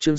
Chương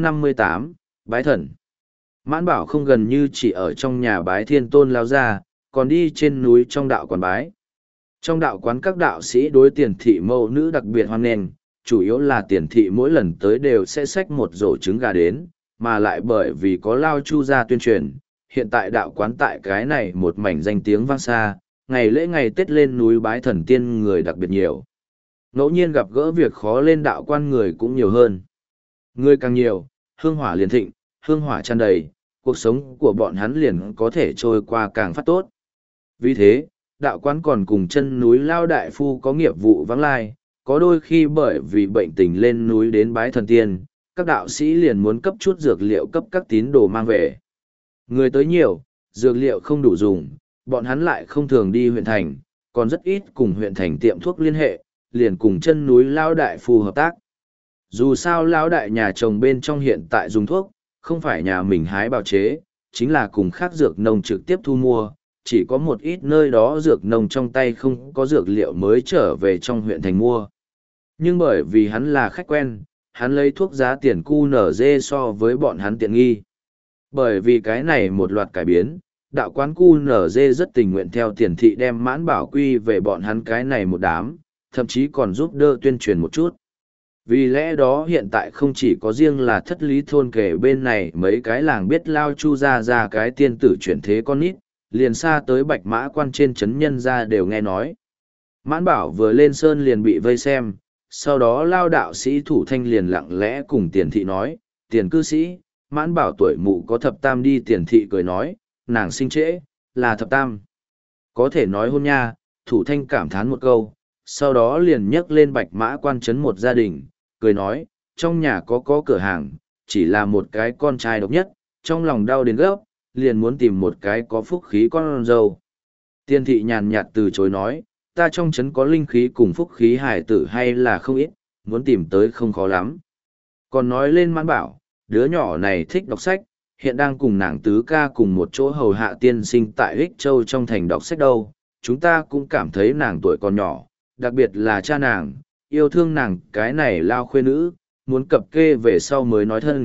658, Bái Thần. Mãn Bảo không gần như chỉ ở trong nhà bái Thiên Tôn lao ra, còn đi trên núi trong đạo quán bái. Trong đạo quán các đạo sĩ đối Tiền thị mẫu nữ đặc biệt hoan nghênh, chủ yếu là Tiền thị mỗi lần tới đều sẽ xách một rổ trứng gà đến, mà lại bởi vì có Lao Chu gia tuyên truyền, hiện tại đạo quán tại cái này một mảnh danh tiếng vang xa, ngày lễ ngày Tết lên núi bái thần tiên người đặc biệt nhiều. Ngẫu nhiên gặp gỡ việc khó lên đạo quan người cũng nhiều hơn. Người càng nhiều, hương hỏa liền thịnh, hương hỏa tràn đầy, cuộc sống của bọn hắn liền có thể trôi qua càng phát tốt. Vì thế, đạo quán còn cùng chân núi Lao Đại Phu có nghiệp vụ vắng lai, có đôi khi bởi vì bệnh tình lên núi đến bái thần tiên, các đạo sĩ liền muốn cấp chút dược liệu cấp các tín đồ mang về. Người tới nhiều, dược liệu không đủ dùng, bọn hắn lại không thường đi huyện thành, còn rất ít cùng huyện thành tiệm thuốc liên hệ, liền cùng chân núi Lao Đại Phu hợp tác. Dù sao Lão Đại nhà chồng bên trong hiện tại dùng thuốc, không phải nhà mình hái bào chế, chính là cùng khác dược nông trực tiếp thu mua, chỉ có một ít nơi đó dược nông trong tay không có dược liệu mới trở về trong huyện thành mua. Nhưng bởi vì hắn là khách quen, hắn lấy thuốc giá tiền QNZ so với bọn hắn tiện nghi. Bởi vì cái này một loạt cải biến, đạo quán QNZ rất tình nguyện theo Tiền thị đem Mãn Bảo quy về bọn hắn cái này một đám, thậm chí còn giúp đỡ tuyên truyền một chút. Vì lẽ đó hiện tại không chỉ có riêng là Thất Lý thôn kể bên này mấy cái làng biết Lao Chu ra cái tiên tử chuyển thế con nít, liền xa tới Bạch Mã quan trên chấn nhân ra đều nghe nói. Mãn Bảo vừa lên sơn liền bị vây xem, sau đó Lao đạo sĩ Thủ Thanh liền lặng lẽ cùng Tiền thị nói, Tiền cư sĩ, Mãn Bảo tuổi mụ có thập tam đi. Tiền thị cười nói, nàng sinh trễ, là thập tam. Có thể nói hôn nha, Thủ Thanh cảm thán một câu, sau đó liền nhấc lên Bạch Mã quan trấn một gia đình, cười nói, trong nhà có cửa hàng, chỉ là một cái con trai độc nhất, trong lòng đau đến gấp, liền muốn tìm một cái có phúc khí con dâu. Tiền thị nhàn nhạt từ chối nói, ta trong trấn có linh khí cùng phúc khí hải tử hay là không ít, muốn tìm tới không khó lắm. Còn nói lên Mãn Bảo, đứa nhỏ này thích đọc sách, hiện đang cùng nàng tứ ca cùng một chỗ hầu hạ tiên sinh tại Ích Châu trong thành đọc sách đâu, chúng ta cũng cảm thấy nàng tuổi còn nhỏ, đặc biệt là cha nàng, yêu thương nàng cái này lao khuê nữ, muốn cập kê về sau mới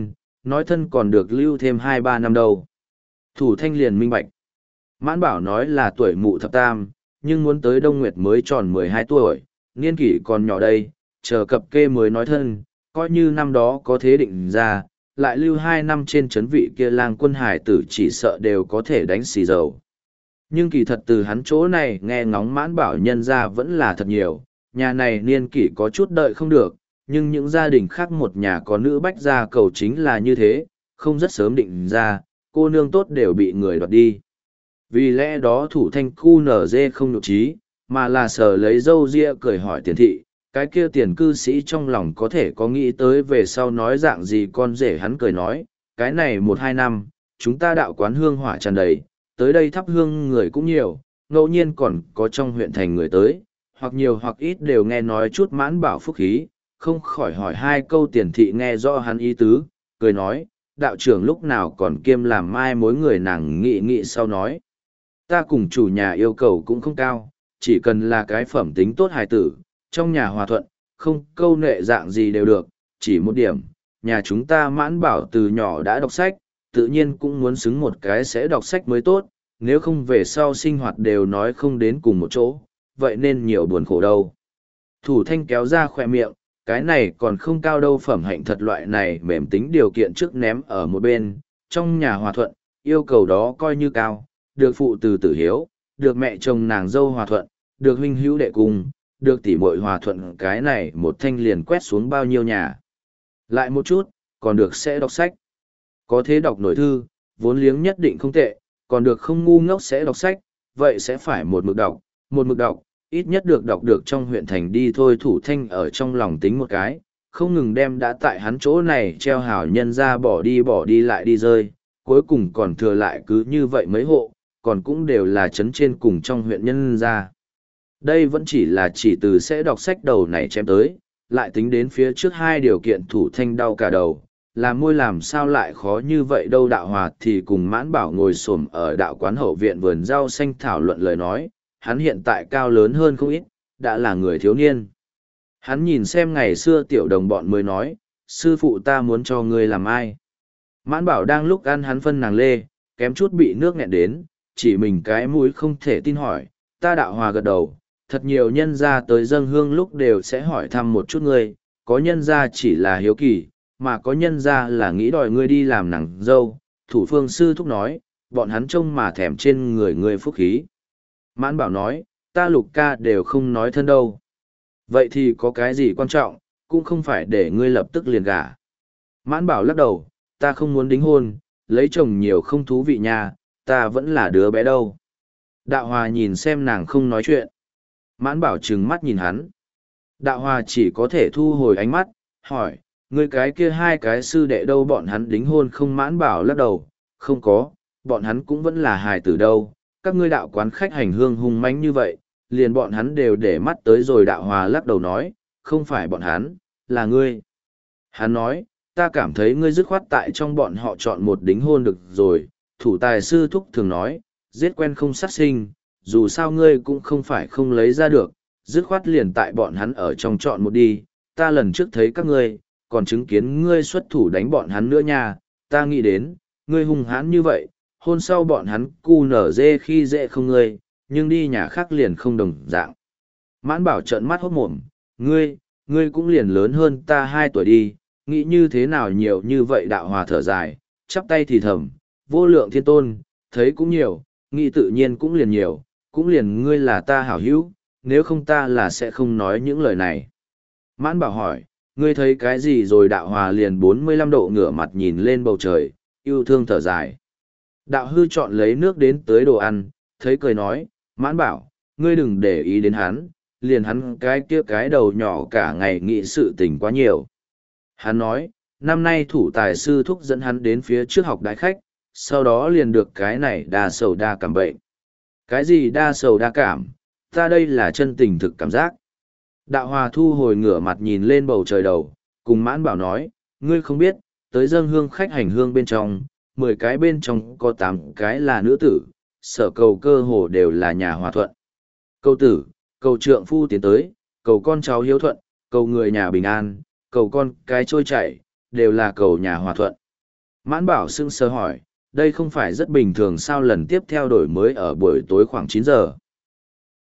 nói thân còn được lưu thêm 2-3 năm đâu. Thủ Thanh liền minh bạch. Mãn Bảo nói là tuổi mụ thập tam, nhưng muốn tới Đông Nguyệt mới tròn 12 tuổi, niên kỷ còn nhỏ đây, chờ cập kê mới nói thân, coi như năm đó có thế định ra, lại lưu 2 năm trên chấn vị kia lang quân hải tử chỉ sợ đều có thể đánh xì dầu. Nhưng kỳ thật từ hắn chỗ này nghe ngóng Mãn Bảo nhân ra vẫn là thật nhiều, nhà này niên kỷ có chút đợi không được, nhưng những gia đình khác một nhà có nữ bách gia cầu chính là như thế, không rất sớm định ra, cô nương tốt đều bị người đoạt đi. Vì lẽ đó Thủ Thanh khu nở dê không nhục trí, mà là sờ lấy dâu ria cười hỏi Tiền thị, cái kia Tiền cư sĩ trong lòng có thể có nghĩ tới về sau nói dạng gì con rể. Hắn cười nói, cái này 1-2 năm, chúng ta đạo quán hương hỏa tràn đầy, tới đây thắp hương người cũng nhiều, ngẫu nhiên còn có trong huyện thành người tới, hoặc nhiều hoặc ít đều nghe nói chút Mãn Bảo phúc khí, không khỏi hỏi 2 câu. Tiền thị nghe rõ hắn ý tứ, cười nói, đạo trưởng lúc nào còn kiêm làm mai mối người. Nàng nghĩ sau nói, ta cùng chủ nhà yêu cầu cũng không cao, chỉ cần là cái phẩm tính tốt hài tử, trong nhà hòa thuận, không câu nệ dạng gì đều được, chỉ một điểm, nhà chúng ta Mãn Bảo từ nhỏ đã đọc sách, tự nhiên cũng muốn xứng một cái sẽ đọc sách mới tốt, nếu không về sau sinh hoạt đều nói không đến cùng một chỗ, vậy nên nhiều buồn khổ đâu. Thủ Thanh kéo ra khỏe miệng, cái này còn không cao đâu, phẩm hạnh thật loại này mềm tính điều kiện trước ném ở một bên, trong nhà hòa thuận, yêu cầu đó coi như cao, được phụ từ tử hiếu, được mẹ chồng nàng dâu hòa thuận, được huynh hữu đệ cùng, được tỷ muội hòa thuận, cái này một thanh liền quét xuống bao nhiêu nhà. Lại một chút, còn được sẽ đọc sách. Có thế đọc nổi thư, vốn liếng nhất định không tệ, còn được không ngu ngốc sẽ đọc sách, vậy sẽ phải một mực đọc, ít nhất được đọc được trong huyện thành đi thôi. Thủ Thanh ở trong lòng tính một cái, không ngừng đem đã tại hắn chỗ này treo hảo nhân ra bỏ đi lại đi rơi, cuối cùng còn thừa lại cứ như vậy mấy hộ, còn cũng đều là trấn trên cùng trong huyện nhân ra. Đây vẫn chỉ là chỉ từ sẽ đọc sách đầu này chém tới, lại tính đến phía trước 2 điều kiện. Thủ Thanh đau cả đầu, làm môi làm sao lại khó như vậy đâu. Đạo Hòa thì cùng Mãn Bảo ngồi xổm ở đạo quán hậu viện vườn rau xanh thảo luận lời nói, hắn hiện tại cao lớn hơn không ít, đã là người thiếu niên. Hắn nhìn xem ngày xưa tiểu đồng bọn mới nói, sư phụ ta muốn cho ngươi làm ai? Mãn bảo đang lúc ăn hắn phân nàng lê, kém chút bị nước nghẹn đến, chỉ mình cái mũi không thể tin hỏi, ta đạo hòa gật đầu, thật nhiều nhân gia tới dâng hương lúc đều sẽ hỏi thăm một chút ngươi, có nhân gia chỉ là hiếu kỳ, mà có nhân gia là nghĩ đòi ngươi đi làm nàng dâu, thủ phương sư thúc nói, bọn hắn trông mà thèm trên người ngươi phúc khí. Mãn bảo nói, ta Lục ca đều không nói thân đâu. Vậy thì có cái gì quan trọng, cũng không phải để ngươi lập tức liền gả. Mãn bảo lắc đầu, ta không muốn đính hôn, lấy chồng nhiều không thú vị nha, ta vẫn là đứa bé đâu. Đạo hòa nhìn xem nàng không nói chuyện. Mãn bảo trừng mắt nhìn hắn. Đạo hòa chỉ có thể thu hồi ánh mắt, hỏi, ngươi cái kia hai cái sư đệ đâu, bọn hắn đính hôn không? Mãn bảo lắc đầu, không có, bọn hắn cũng vẫn là hài tử đâu. Các ngươi đạo quán khách hành hương hung mãnh như vậy, liền bọn hắn đều để mắt tới rồi. Đạo hòa lắc đầu nói, không phải bọn hắn, là ngươi. Hắn nói, ta cảm thấy ngươi dứt khoát tại trong bọn họ chọn một đính hôn được rồi. Thủ tài sư thúc thường nói, giết quen không sát sinh, dù sao ngươi cũng không phải không lấy ra được, dứt khoát liền tại bọn hắn ở trong chọn một đi. Ta lần trước thấy các ngươi, còn chứng kiến ngươi xuất thủ đánh bọn hắn nữa nha, ta nghĩ đến, ngươi hung hãn như vậy, hôn sau bọn hắn cu nở dê khi dễ không ngươi, nhưng đi nhà khác liền không đồng dạng. Mãn bảo trợn mắt hốt mồm, ngươi cũng liền lớn hơn ta 2 tuổi đi, nghĩ như thế nào nhiều như vậy? Đạo hòa thở dài, chắp tay thì thầm, vô lượng thiên tôn, thấy cũng nhiều, nghĩ tự nhiên cũng liền nhiều, cũng liền ngươi là ta hảo hữu, nếu không ta là sẽ không nói những lời này. Mãn bảo hỏi, ngươi thấy cái gì rồi? Đạo hòa liền 45 độ ngửa mặt nhìn lên bầu trời, yêu thương thở dài. Đạo hư chọn lấy nước đến tới đồ ăn, thấy cười nói, mãn bảo, ngươi đừng để ý đến hắn, liền hắn cái kia cái đầu nhỏ cả ngày nghĩ sự tình quá nhiều. Hắn nói, năm nay thủ tài sư thúc dẫn hắn đến phía trước học đại khách, sau đó liền được cái này đa sầu đa cảm bệnh. Cái gì đa sầu đa cảm, ta đây là chân tình thực cảm giác. Đạo hòa thu hồi ngửa mặt nhìn lên bầu trời đầu, cùng mãn bảo nói, ngươi không biết, tới dâng hương khách hành hương bên trong, 10 cái bên trong có 8 cái là nữ tử, sở cầu cơ hồ đều là nhà hòa thuận. Cầu tử, cầu trượng phu tiến tới, cầu con cháu hiếu thuận, cầu người nhà bình an, cầu con cái trôi chảy, đều là cầu nhà hòa thuận. Mãn bảo sững sờ hỏi, đây không phải rất bình thường sao? Lần tiếp theo đổi mới ở buổi tối khoảng 9 giờ.